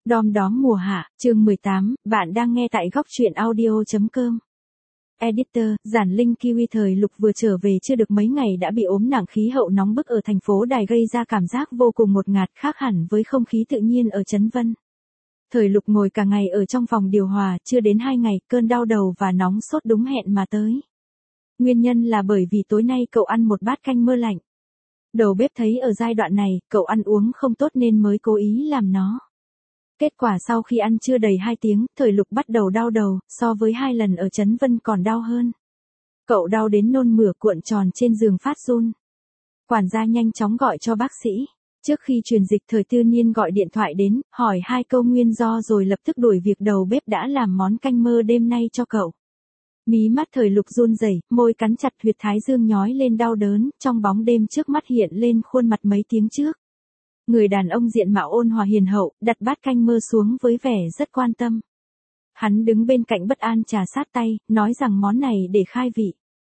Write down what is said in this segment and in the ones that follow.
Đom đóm mùa hạ, chương 18, bạn đang nghe tại góc truyện audio.com. Editor, Giản Linh Kiwi thời Lục vừa trở về chưa được mấy ngày đã bị ốm nặng, khí hậu nóng bức ở thành phố Đài gây ra cảm giác vô cùng ngột ngạt, khác hẳn với không khí tự nhiên ở Trấn Vân. Thời Lục ngồi cả ngày ở trong phòng điều hòa, chưa đến 2 ngày, cơn đau đầu và nóng sốt đúng hẹn mà tới. Nguyên nhân là bởi vì tối nay cậu ăn một bát canh mơ lạnh. Đầu bếp thấy ở giai đoạn này, cậu ăn uống không tốt nên mới cố ý làm nó. Kết quả sau khi ăn chưa đầy 2 tiếng, Thời Lục bắt đầu đau đầu, so với 2 lần ở Trấn Vân còn đau hơn. Cậu đau đến nôn mửa cuộn tròn trên giường phát run. Quản gia nhanh chóng gọi cho bác sĩ. Trước khi truyền dịch, Thời Tư Niên gọi điện thoại đến, hỏi 2 câu nguyên do rồi lập tức đuổi việc đầu bếp đã làm món canh mơ đêm nay cho cậu. Mí mắt Thời Lục run rẩy, môi cắn chặt, huyệt thái dương nhói lên đau đớn, trong bóng đêm trước mắt hiện lên khuôn mặt mấy tiếng trước. Người đàn ông diện mạo ôn hòa hiền hậu, đặt bát canh mơ xuống với vẻ rất quan tâm. Hắn đứng bên cạnh bất an trà sát tay, nói rằng món này để khai vị.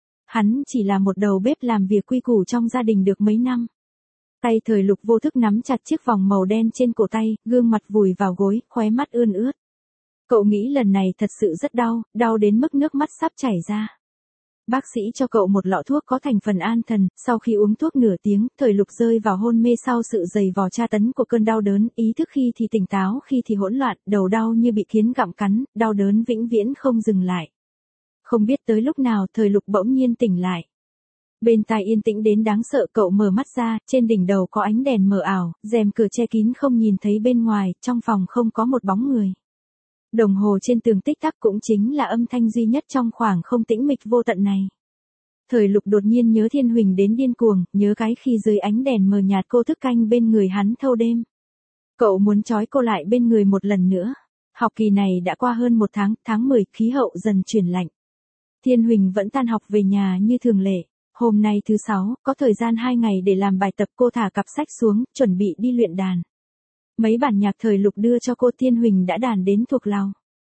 Hắn chỉ là một đầu bếp làm việc quy củ trong gia đình được mấy năm. Tay Thời Lục vô thức nắm chặt chiếc vòng màu đen trên cổ tay, gương mặt vùi vào gối, khóe mắt ươn ướt. Cậu nghĩ lần này thật sự rất đau, đau đến mức nước mắt sắp chảy ra. Bác sĩ cho cậu một lọ thuốc có thành phần an thần, sau khi uống thuốc nửa tiếng, Thời Lục rơi vào hôn mê sau sự dày vò tra tấn của cơn đau đớn, ý thức khi thì tỉnh táo, khi thì hỗn loạn, đầu đau như bị kiến gặm cắn, đau đớn vĩnh viễn không dừng lại. Không biết tới lúc nào Thời Lục bỗng nhiên tỉnh lại. Bên tai yên tĩnh đến đáng sợ, cậu mở mắt ra, trên đỉnh đầu có ánh đèn mờ ảo, rèm cửa che kín không nhìn thấy bên ngoài, trong phòng không có một bóng người. Đồng hồ trên tường tích tắc cũng chính là âm thanh duy nhất trong khoảng không tĩnh mịch vô tận này. Thời Lục đột nhiên nhớ Thiên Huỳnh đến điên cuồng, nhớ cái khi dưới ánh đèn mờ nhạt cô thức canh bên người hắn thâu đêm. Cậu muốn trói cô lại bên người một lần nữa. Học kỳ này đã qua hơn 1 tháng, tháng 10, khí hậu dần chuyển lạnh. Thiên Huỳnh vẫn tan học về nhà như thường lệ. Hôm nay thứ 6, có thời gian 2 ngày để làm bài tập, cô thả cặp sách xuống, chuẩn bị đi luyện đàn. Mấy bản nhạc Thời Lục đưa cho cô, Thiên Huỳnh đã đàn đến thuộc lòng.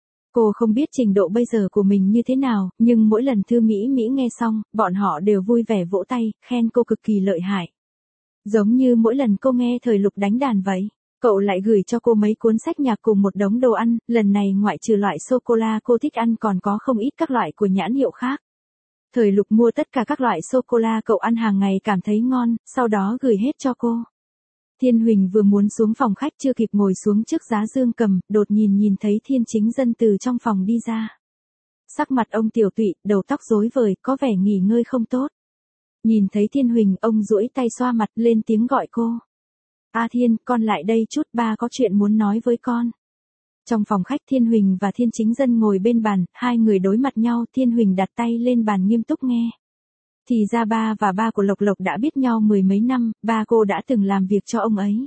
Cô không biết trình độ bây giờ của mình như thế nào, nhưng mỗi lần Thư Mỹ Mỹ nghe xong, bọn họ đều vui vẻ vỗ tay, khen cô cực kỳ lợi hại. Giống như mỗi lần cô nghe Thời Lục đánh đàn vậy. Cậu lại gửi cho cô mấy cuốn sách nhạc cùng một đống đồ ăn, lần này ngoại trừ loại sô-cô-la cô thích ăn còn có không ít các loại của nhãn hiệu khác. Thời Lục mua tất cả các loại sô-cô-la cậu ăn hàng ngày cảm thấy ngon, sau đó gửi hết cho cô. Thiên Huỳnh vừa muốn xuống phòng khách chưa kịp ngồi xuống trước giá dương cầm, đột nhìn thấy Thiên Chính Dân từ trong phòng đi ra. Sắc mặt ông tiểu tụy, đầu tóc rối bời, có vẻ nghỉ ngơi không tốt. Nhìn thấy Thiên Huỳnh, ông duỗi tay xoa mặt, lên tiếng gọi cô. A Thiên, con lại đây chút, ba có chuyện muốn nói với con. Trong phòng khách, Thiên Huỳnh và Thiên Chính Dân ngồi bên bàn, hai người đối mặt nhau, Thiên Huỳnh đặt tay lên bàn nghiêm túc nghe. Thì ra ba và ba của Lộc Lộc đã biết nhau 10 mấy năm, ba cô đã từng làm việc cho ông ấy.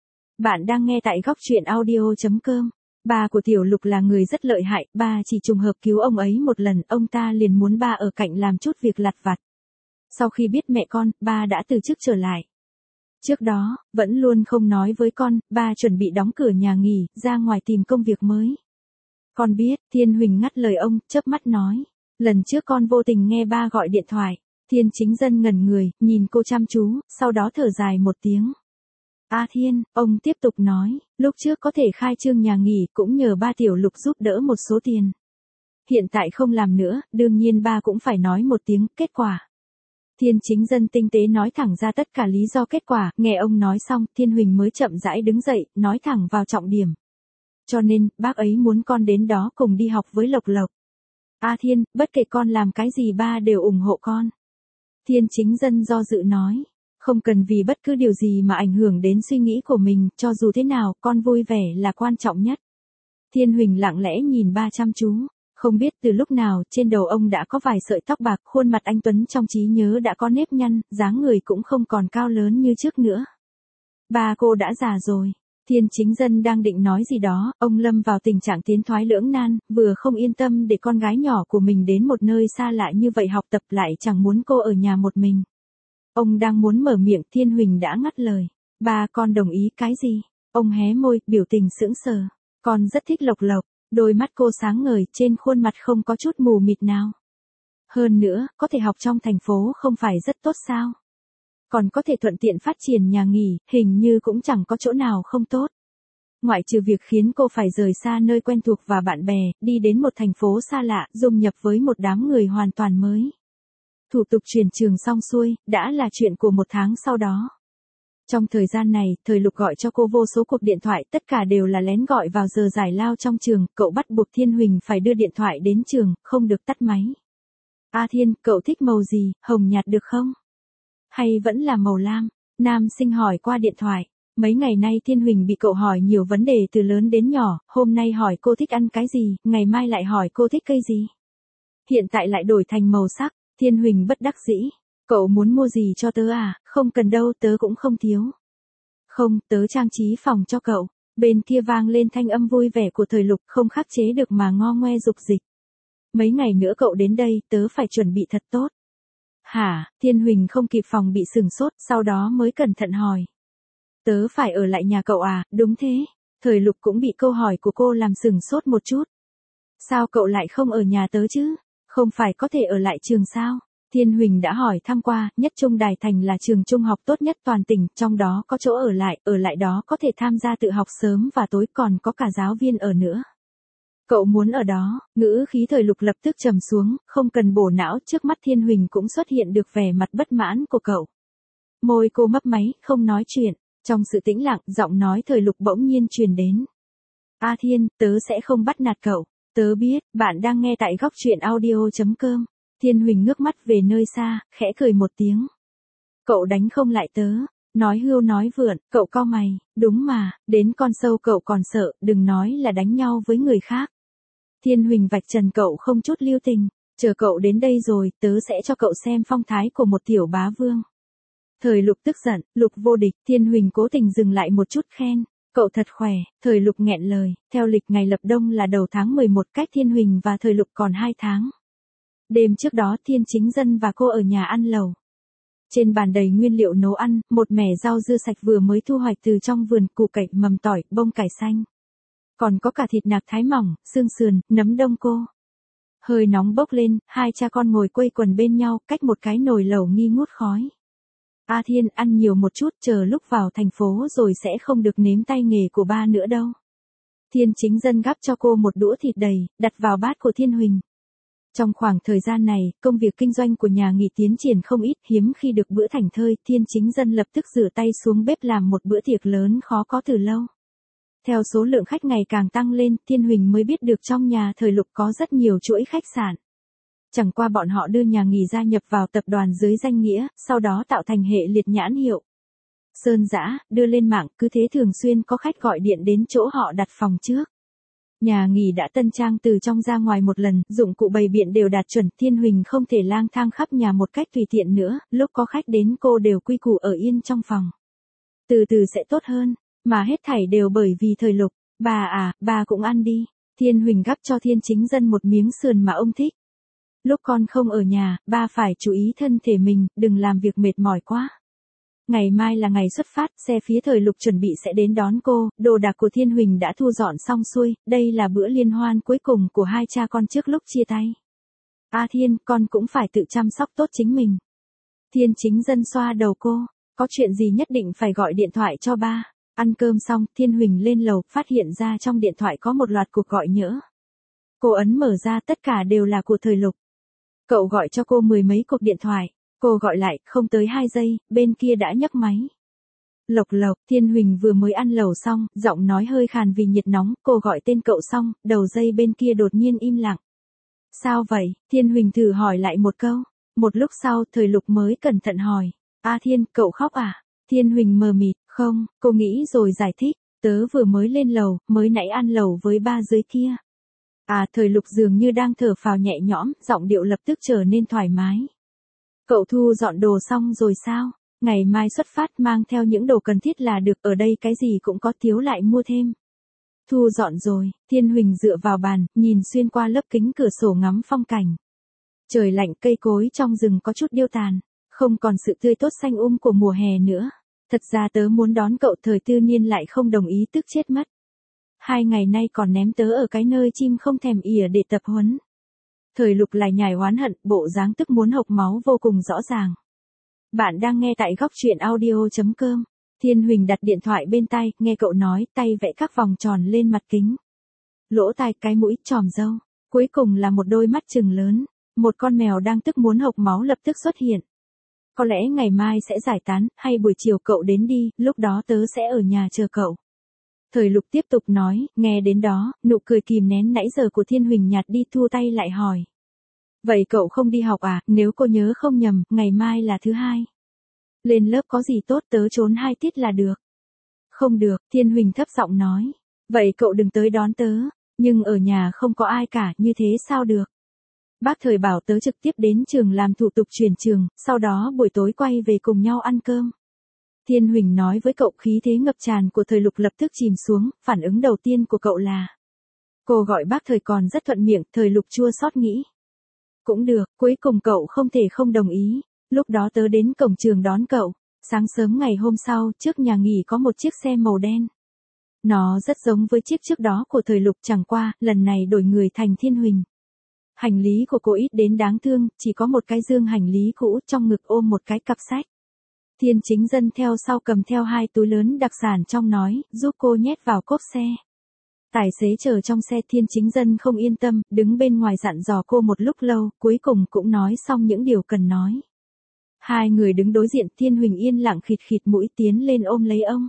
Bạn đang nghe tại góc truyện audio.com. Ba của Tiểu Lục là người rất lợi hại, ba chỉ trùng hợp cứu ông ấy một lần, ông ta liền muốn ba ở cạnh làm chút việc lặt vặt. Sau khi biết mẹ con, ba đã từ chức trở lại. Trước đó, vẫn luôn không nói với con, ba chuẩn bị đóng cửa nhà nghỉ, ra ngoài tìm công việc mới. Con biết, Thiên Huỳnh ngắt lời ông, chớp mắt nói. Lần trước con vô tình nghe ba gọi điện thoại. Thiên Chính Dân ngẩn người, nhìn cô chăm chú, sau đó thở dài một tiếng. A Thiên, ông tiếp tục nói, lúc trước có thể khai trương nhà nghỉ cũng nhờ ba Tiểu Lục giúp đỡ một số tiền. Hiện tại không làm nữa, đương nhiên ba cũng phải nói một tiếng, kết quả. Thiên Chính Dân tinh tế nói thẳng ra tất cả lý do kết quả, nghe ông nói xong, Thiên Huỳnh mới chậm rãi đứng dậy, nói thẳng vào trọng điểm. Cho nên, bác ấy muốn con đến đó cùng đi học với Lộc Lộc. A Thiên, bất kể con làm cái gì ba đều ủng hộ con. Thiên Chính Dân do dự nói, không cần vì bất cứ điều gì mà ảnh hưởng đến suy nghĩ của mình, cho dù thế nào, con vui vẻ là quan trọng nhất. Thiên Huỳnh lặng lẽ nhìn ba chăm chú, không biết từ lúc nào, trên đầu ông đã có vài sợi tóc bạc, khuôn mặt anh tuấn trong trí nhớ đã có nếp nhăn, dáng người cũng không còn cao lớn như trước nữa. Ba cô đã già rồi. Thiên Chính Dân đang định nói gì đó, ông lâm vào tình trạng tiến thoái lưỡng nan, vừa không yên tâm để con gái nhỏ của mình đến một nơi xa lạ như vậy học tập, lại chẳng muốn cô ở nhà một mình. Ông đang muốn mở miệng, Thiên Huỳnh đã ngắt lời. Ba, con đồng ý cái gì? Ông hé môi, biểu tình sững sờ. Con rất thích Lộc Lộc. Đôi mắt cô sáng ngời, trên khuôn mặt không có chút mù mịt nào. Hơn nữa, có thể học trong thành phố không phải rất tốt sao? Còn có thể thuận tiện phát triển nhà nghỉ, hình như cũng chẳng có chỗ nào không tốt. Ngoại trừ việc khiến cô phải rời xa nơi quen thuộc và bạn bè, đi đến một thành phố xa lạ, dung nhập với một đám người hoàn toàn mới. Thủ tục chuyển trường xong xuôi, đã là chuyện của một tháng sau đó. Trong thời gian này, Thời Lục gọi cho cô vô số cuộc điện thoại, tất cả đều là lén gọi vào giờ giải lao trong trường, cậu bắt buộc Thiên Huỳnh phải đưa điện thoại đến trường, không được tắt máy. A Thiên, cậu thích màu gì, hồng nhạt được không? Hay vẫn là màu lam? Nam sinh hỏi qua điện thoại. Mấy ngày nay Thiên Huỳnh bị cậu hỏi nhiều vấn đề từ lớn đến nhỏ, hôm nay hỏi cô thích ăn cái gì, ngày mai lại hỏi cô thích cây gì. Hiện tại lại đổi thành màu sắc, Thiên Huỳnh bất đắc dĩ. Cậu muốn mua gì cho tớ à, không cần đâu, tớ cũng không thiếu. Không, tớ trang trí phòng cho cậu. Bên kia vang lên thanh âm vui vẻ của Thời Lục, không khắc chế được mà ngo ngoe dục dịch. Mấy ngày nữa cậu đến đây, tớ phải chuẩn bị thật tốt. Hả, Thiên Huỳnh không kịp phòng bị sừng sốt, sau đó mới cẩn thận hỏi. Tớ phải ở lại nhà cậu à, đúng thế. Thời Lục cũng bị câu hỏi của cô làm sừng sốt một chút. Sao cậu lại không ở nhà tớ chứ? Không phải có thể ở lại trường sao? Thiên Huỳnh đã hỏi thăm qua, nhất trung Đài Thành là trường trung học tốt nhất toàn tỉnh, trong đó có chỗ ở lại đó có thể tham gia tự học sớm và tối, còn có cả giáo viên ở nữa. Cậu muốn ở đó, ngữ khí Thời Lục lập tức trầm xuống, không cần bổ não, trước mắt Thiên Huỳnh cũng xuất hiện được vẻ mặt bất mãn của cậu. Môi cô mấp máy, không nói chuyện, trong sự tĩnh lặng, giọng nói Thời Lục bỗng nhiên truyền đến. A Thiên, tớ sẽ không bắt nạt cậu, tớ biết, bạn đang nghe tại góc truyện audio.com. Thiên Huỳnh ngước mắt về nơi xa, khẽ cười một tiếng. Cậu đánh không lại tớ. Nói hưu nói vượn, cậu cau mày, đúng mà, đến con sâu cậu còn sợ, đừng nói là đánh nhau với người khác. Thiên Huỳnh vạch trần cậu không chút lưu tình, chờ cậu đến đây rồi, tớ sẽ cho cậu xem phong thái của một tiểu bá vương. Thời Lục tức giận, Lục vô địch, Thiên Huỳnh cố tình dừng lại một chút khen. Cậu thật khỏe, Thời Lục nghẹn lời, theo lịch ngày lập đông là đầu tháng 11, cách Thiên Huỳnh và Thời Lục còn 2 tháng. Đêm trước đó Thiên Chính Dân và cô ở nhà ăn lẩu. Trên bàn đầy nguyên liệu nấu ăn, một mẻ rau dưa sạch vừa mới thu hoạch từ trong vườn, củ cải, mầm tỏi, bông cải xanh. Còn có cả thịt nạc thái mỏng, xương sườn, nấm đông cô. Hơi nóng bốc lên, hai cha con ngồi quây quần bên nhau, cách một cái nồi lẩu nghi ngút khói. A Thiên, ăn nhiều một chút, chờ lúc vào thành phố rồi sẽ không được nếm tay nghề của ba nữa đâu. Thiên Chính Dân gắp cho cô một đũa thịt đầy, đặt vào bát của Thiên Huỳnh. Trong khoảng thời gian này, công việc kinh doanh của nhà nghỉ tiến triển không ít, hiếm khi được bữa thảnh thơi, Thiên Chính Dân lập tức rửa tay xuống bếp làm một bữa tiệc lớn khó có từ lâu. Theo số lượng khách ngày càng tăng lên, Thiên Huỳnh mới biết được trong nhà Thời Lục có rất nhiều chuỗi khách sạn. Chẳng qua bọn họ đưa nhà nghỉ gia nhập vào tập đoàn dưới danh nghĩa, sau đó tạo thành hệ liệt nhãn hiệu. Sơn Dã, đưa lên mạng, cứ thế thường xuyên có khách gọi điện đến chỗ họ đặt phòng trước. Nhà nghỉ đã tân trang từ trong ra ngoài một lần, dụng cụ bày biện đều đạt chuẩn, Thiên Huỳnh không thể lang thang khắp nhà một cách tùy tiện nữa, lúc có khách đến cô đều quy củ ở yên trong phòng. Từ từ sẽ tốt hơn, mà hết thảy đều bởi vì Thời Lục. Bà à, bà cũng ăn đi. Thiên Huỳnh gắp cho Thiên Chính Dân một miếng sườn mà ông thích. Lúc con không ở nhà, ba phải chú ý thân thể mình, đừng làm việc mệt mỏi quá. Ngày mai là ngày xuất phát, xe phía Thời Lục chuẩn bị sẽ đến đón cô, đồ đạc của Thiên Huỳnh đã thu dọn xong xuôi, đây là bữa liên hoan cuối cùng của hai cha con trước lúc chia tay. A Thiên, con cũng phải tự chăm sóc tốt chính mình. Thiên Chính Dân xoa đầu cô, có chuyện gì nhất định phải gọi điện thoại cho ba. Ăn cơm xong, Thiên Huỳnh lên lầu, phát hiện ra trong điện thoại có một loạt cuộc gọi nhỡ. Cô ấn mở ra, tất cả đều là của Thời Lục. Cậu gọi cho cô 10 mấy cuộc điện thoại. Cô gọi lại, không tới 2 giây, bên kia đã nhấc máy. Lộc Lộc, Thiên Huỳnh vừa mới ăn lẩu xong, giọng nói hơi khàn vì nhiệt nóng, cô gọi tên cậu xong, đầu dây bên kia đột nhiên im lặng. Sao vậy? Thiên Huỳnh thử hỏi lại một câu. Một lúc sau, Thời Lục mới cẩn thận hỏi. A Thiên, cậu khóc à? Thiên Huỳnh mờ mịt, không, cô nghĩ rồi giải thích. Tớ vừa mới lên lầu, mới nãy ăn lẩu với ba dưới kia. À, Thời Lục dường như đang thở phào nhẹ nhõm, giọng điệu lập tức trở nên thoải mái. Cậu thu dọn đồ xong rồi sao? Ngày mai xuất phát, mang theo những đồ cần thiết là được, ở đây cái gì cũng có, thiếu lại mua thêm. Thu dọn rồi, Thiên Huỳnh dựa vào bàn, nhìn xuyên qua lớp kính cửa sổ ngắm phong cảnh. Trời lạnh, cây cối trong rừng có chút điêu tàn, không còn sự tươi tốt xanh của mùa hè nữa. Thật ra tớ muốn đón cậu, Thời Tư Niên lại không đồng ý, tức chết mất. 2 ngày nay còn ném tớ ở cái nơi chim không thèm ỉa để tập huấn. Thời Lục lại nhải oán hận, bộ dáng tức muốn hộc máu vô cùng rõ ràng. Bạn đang nghe tại góc truyện audio.com. Thiên Huỳnh đặt điện thoại bên tai, nghe cậu nói, tay vẽ các vòng tròn lên mặt kính. Lỗ tai, cái mũi, chòm râu. Cuối cùng là một đôi mắt trừng lớn. Một con mèo đang tức muốn hộc máu lập tức xuất hiện. Có lẽ ngày mai sẽ giải tán, hay buổi chiều cậu đến đi, lúc đó tớ sẽ ở nhà chờ cậu. Thời Lục tiếp tục nói, nghe đến đó, nụ cười kìm nén nãy giờ của Thiên Huỳnh nhạt đi, thu tay lại hỏi. Vậy cậu không đi học à, nếu cô nhớ không nhầm, ngày mai là thứ hai. Lên lớp có gì tốt, tớ trốn 2 tiết là được. Không được, Thiên Huỳnh thấp giọng nói. Vậy cậu đừng tới đón tớ, nhưng ở nhà không có ai cả, như thế sao được. Bác Thời bảo tớ trực tiếp đến trường làm thủ tục chuyển trường, sau đó buổi tối quay về cùng nhau ăn cơm. Thiên Huỳnh nói với cậu, khí thế ngập tràn của Thời Lục lập tức chìm xuống, phản ứng đầu tiên của cậu là. Cô gọi bác Thời còn rất thuận miệng, Thời Lục chua xót nghĩ. Cũng được, cuối cùng cậu không thể không đồng ý, lúc đó tớ đến cổng trường đón cậu, sáng sớm ngày hôm sau, trước nhà nghỉ có một chiếc xe màu đen. Nó rất giống với chiếc trước đó của Thời Lục, chẳng qua, lần này đổi người thành Thiên Huỳnh. Hành lý của cô ít đến đáng thương, chỉ có một cái dương hành lý cũ, trong ngực ôm một cái cặp sách. Thiên Chính Dân theo sau cầm theo 2 túi lớn đặc sản trong nói, giúp cô nhét vào cốp xe. Tài xế chờ trong xe, Thiên Chính Dân không yên tâm, đứng bên ngoài dặn dò cô một lúc lâu, cuối cùng cũng nói xong những điều cần nói. 2 người đứng đối diện, Thiên Huỳnh yên lặng khịt khịt mũi tiến lên ôm lấy ông.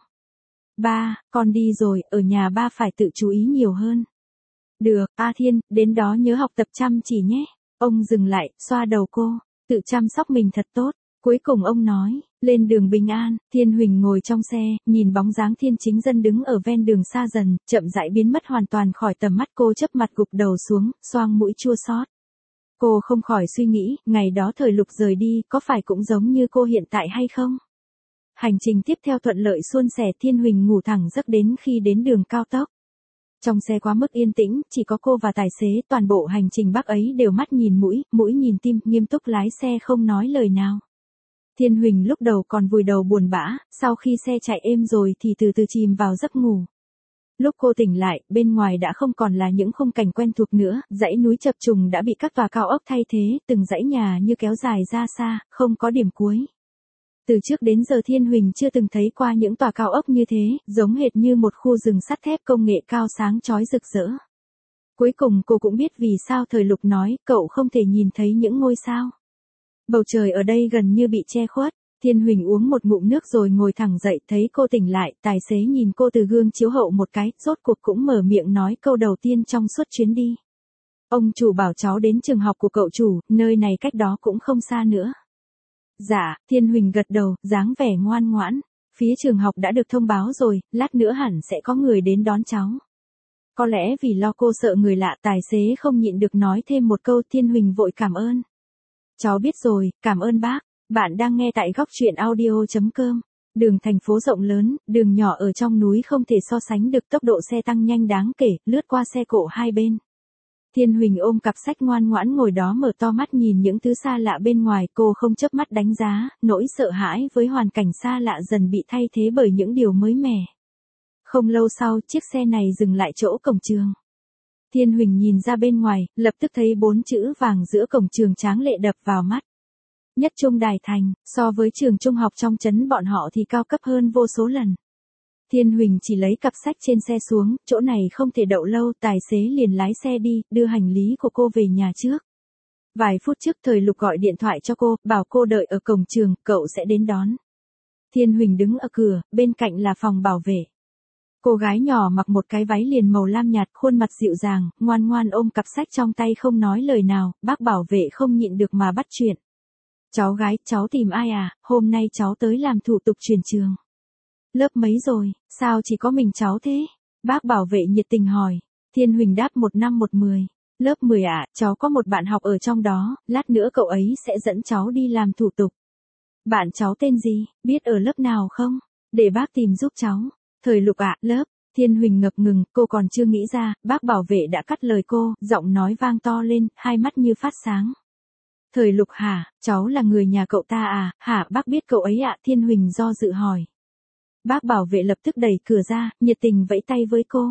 Ba, con đi rồi, ở nhà ba phải tự chú ý nhiều hơn. Được, A Thiên, đến đó nhớ học tập chăm chỉ nhé. Ông dừng lại, xoa đầu cô, tự chăm sóc mình thật tốt. Cuối cùng ông nói, lên đường bình an. Thiên Huỳnh ngồi trong xe, nhìn bóng dáng Thiên Chính Dân đứng ở ven đường xa dần, chậm rãi biến mất hoàn toàn khỏi tầm mắt cô, chớp mặt gục đầu xuống, xoang mũi chua xót. Cô không khỏi suy nghĩ, ngày đó Thời Lục rời đi, có phải cũng giống như cô hiện tại hay không? Hành trình tiếp theo thuận lợi suôn sẻ, Thiên Huỳnh ngủ thẳng giấc đến khi đến đường cao tốc. Trong xe quá mức yên tĩnh, chỉ có cô và tài xế, toàn bộ hành trình bác ấy đều mắt nhìn mũi, mũi nhìn tim, nghiêm túc lái xe không nói lời nào. Thiên Huỳnh lúc đầu còn vùi đầu buồn bã, sau khi xe chạy êm rồi thì từ từ chìm vào giấc ngủ. Lúc cô tỉnh lại, bên ngoài đã không còn là những khung cảnh quen thuộc nữa, dãy núi chập trùng đã bị các tòa cao ốc thay thế, từng dãy nhà như kéo dài ra xa, không có điểm cuối. Từ trước đến giờ Thiên Huỳnh chưa từng thấy qua những tòa cao ốc như thế, giống hệt như một khu rừng sắt thép công nghệ cao sáng chói rực rỡ. Cuối cùng cô cũng biết vì sao Thời Lục nói, cậu không thể nhìn thấy những ngôi sao. Bầu trời ở đây gần như bị che khuất. Thiên Huỳnh uống một ngụm nước rồi ngồi thẳng dậy, thấy cô tỉnh lại, tài xế nhìn cô từ gương chiếu hậu một cái, rốt cuộc cũng mở miệng nói câu đầu tiên trong suốt chuyến đi. Ông chủ bảo cháu đến trường học của cậu chủ, nơi này cách đó cũng không xa nữa. Dạ, Thiên Huỳnh gật đầu, dáng vẻ ngoan ngoãn. Phía trường học đã được thông báo rồi, lát nữa hẳn sẽ có người đến đón cháu. Có lẽ vì lo cô sợ người lạ, tài xế không nhịn được nói thêm một câu. Thiên Huỳnh vội cảm ơn. Cháu biết rồi, cảm ơn bác. Bạn đang nghe tại góc truyện audio.com. Đường thành phố rộng lớn, đường nhỏ ở trong núi không thể so sánh được, tốc độ xe tăng nhanh đáng kể, lướt qua xe cộ hai bên. Thiên Huỳnh ôm cặp sách ngoan ngoãn ngồi đó, mở to mắt nhìn những thứ xa lạ bên ngoài, cô không chớp mắt đánh giá, nỗi sợ hãi với hoàn cảnh xa lạ dần bị thay thế bởi những điều mới mẻ. Không lâu sau, chiếc xe này dừng lại chỗ cổng trường. Thiên Huỳnh nhìn ra bên ngoài, lập tức thấy 4 chữ vàng giữa cổng trường tráng lệ đập vào mắt. Nhất Trung Đài Thành, so với trường trung học trong trấn bọn họ thì cao cấp hơn vô số lần. Thiên Huỳnh chỉ lấy cặp sách trên xe xuống, chỗ này không thể đậu lâu, tài xế liền lái xe đi, đưa hành lý của cô về nhà trước. Vài phút trước Thời Lục gọi điện thoại cho cô, bảo cô đợi ở cổng trường, cậu sẽ đến đón. Thiên Huỳnh đứng ở cửa, bên cạnh là phòng bảo vệ. Cô gái nhỏ mặc một cái váy liền màu lam nhạt, khuôn mặt dịu dàng, ngoan ngoan ôm cặp sách trong tay không nói lời nào, bác bảo vệ không nhịn được mà bắt chuyện. Cháu gái, cháu tìm ai à, hôm nay cháu tới làm thủ tục chuyển trường. Lớp mấy rồi, sao chỉ có mình cháu thế? Bác bảo vệ nhiệt tình hỏi. Thiên Huỳnh đáp 1 năm 1 10. Lớp 10 ạ, cháu có một bạn học ở trong đó, lát nữa cậu ấy sẽ dẫn cháu đi làm thủ tục. Bạn cháu tên gì, biết ở lớp nào không? Để bác tìm giúp cháu. Thời Lục ạ, lớp. Thiên Huỳnh ngập ngừng, cô còn chưa nghĩ ra, bác bảo vệ đã cắt lời cô, giọng nói vang to lên, hai mắt như phát sáng. Thời Lục hả, cháu là người nhà cậu ta à, hả bác biết cậu ấy ạ, Thiên Huỳnh do dự hỏi. Bác bảo vệ lập tức đẩy cửa ra, nhiệt tình vẫy tay với cô.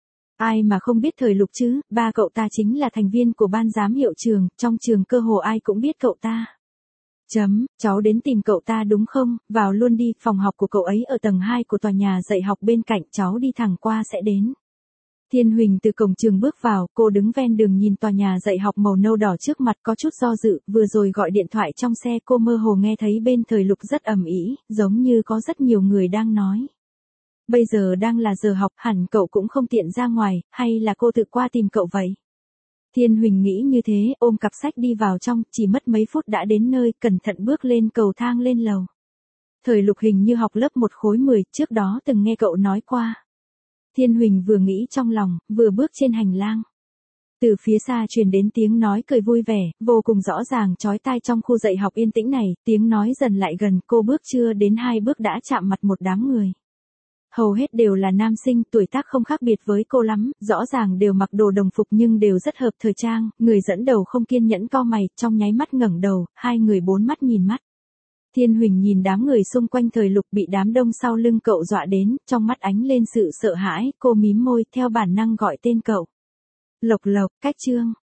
Ai mà không biết Thời Lục chứ, ba cậu ta chính là thành viên của ban giám hiệu trường, trong trường cơ hồ ai cũng biết cậu ta. Cháu đến tìm cậu ta đúng không, vào luôn đi, phòng học của cậu ấy ở tầng 2 của tòa nhà dạy học bên cạnh, cháu đi thẳng qua sẽ đến. Thiên Huỳnh từ cổng trường bước vào, cô đứng ven đường nhìn tòa nhà dạy học màu nâu đỏ trước mặt có chút do dự, vừa rồi gọi điện thoại trong xe cô mơ hồ nghe thấy bên Thời Lục rất ầm ĩ, giống như có rất nhiều người đang nói. Bây giờ đang là giờ học, hẳn cậu cũng không tiện ra ngoài, hay là cô tự qua tìm cậu vậy? Thiên Huỳnh nghĩ như thế, ôm cặp sách đi vào trong, chỉ mất mấy phút đã đến nơi, cẩn thận bước lên cầu thang lên lầu. Thời Lục hình như học lớp 1 khối 10, trước đó từng nghe cậu nói qua. Thiên Huỳnh vừa nghĩ trong lòng, vừa bước trên hành lang. Từ phía xa truyền đến tiếng nói cười vui vẻ, vô cùng rõ ràng chói tai trong khu dạy học yên tĩnh này, tiếng nói dần lại gần, cô bước chưa đến 2 bước đã chạm mặt một đám người. Hầu hết đều là nam sinh, tuổi tác không khác biệt với cô lắm, rõ ràng đều mặc đồ đồng phục nhưng đều rất hợp thời trang, người dẫn đầu không kiên nhẫn cau mày, trong nháy mắt ngẩng đầu, hai người bốn mắt nhìn mắt. Thiên Huỳnh nhìn đám người xung quanh Thời Lục bị đám đông sau lưng cậu dọa đến, trong mắt ánh lên sự sợ hãi, cô mím môi, theo bản năng gọi tên cậu. Lộc Lộc, Cách Trương.